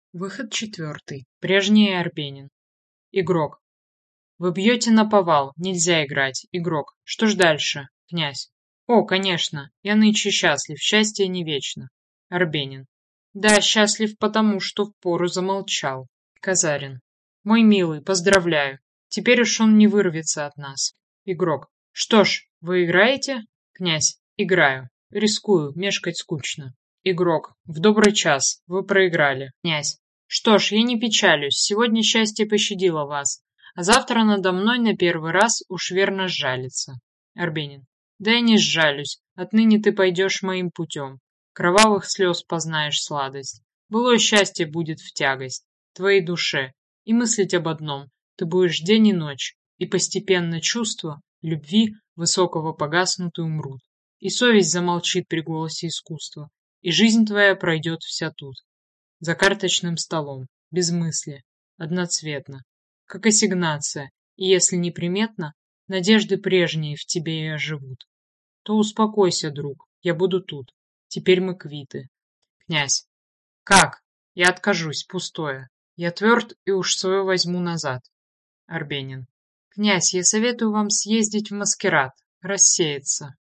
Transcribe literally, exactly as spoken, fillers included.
Выход четвертый. Прежний Арбенин. Игрок. Вы бьете наповал, нельзя играть. Игрок. Что ж дальше? Князь. О, конечно, я нынче счастлив, счастье не вечно. Арбенин. Да, счастлив потому, что впору замолчал. Казарин. Мой милый, поздравляю. Теперь уж он не вырвется от нас. Игрок. Что ж, вы играете? Князь. Играю. Рискую, мешкать скучно. Игрок. В добрый час. Вы проиграли. Князь. Что ж, я не печалюсь. Сегодня счастье пощадило вас. А завтра надо мной на первый раз уж верно сжалится. Арбенин. Да я не сжалюсь. Отныне ты пойдешь моим путем. Кровавых слез познаешь сладость. Былое счастье будет в тягость твоей душе. И мыслить об одном. Ты будешь день и ночь. И постепенно чувства любви высокого погаснут и умрут. И совесть замолчит при голосе искусства. И жизнь твоя пройдет вся тут. За карточным столом, без мысли, одноцветно, как ассигнация, и если неприметно, надежды прежние в тебе и оживут. То успокойся, друг, я буду тут, теперь мы квиты. Князь. Как? Я откажусь, пустое. Я тверд и уж свое возьму назад. Арбенин. Князь, я советую вам съездить в маскарад, рассеяться.